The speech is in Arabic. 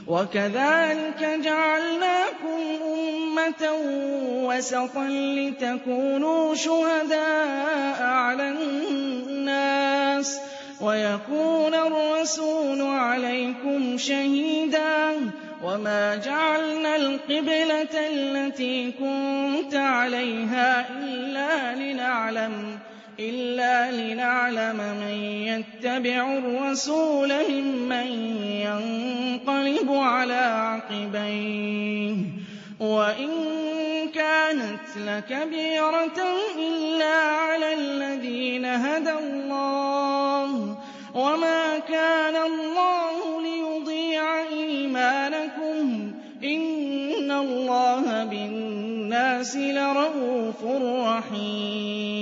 وَكَذَٰلِكَ جَعَلْنَاكُمْ أُمَّةً وَسَطًا لِّتَكُونُوا شُهَدَاءَ عَلَى النَّاسِ وَيَكُونَ الرَّسُولُ عَلَيْكُمْ شَهِيدًا ۗ وَمَا جَعَلْنَا الْقِبْلَةَ الَّتِي كُنتَ عَلَيْهَا إِلَّا لِنَعْلَمَ مَن يَتَّبِعُ الرَّسُولَ مِمَّن يَنقَلِبُ عَلَىٰ عَقِبَيْهِ ۚ وَإِن كَانَتْ لَكَبِيرَةً إِلَّا عَلَى الَّذِينَ هَدَى اللَّهُ ۗ وَمَا كَانَ اللَّهُ لِيُضِيعَ إِيمَانَكُمْ ۚ إِنَّ اللَّهَ بِالنَّاسِ لَرَءُوفٌ رَّحِيمٌ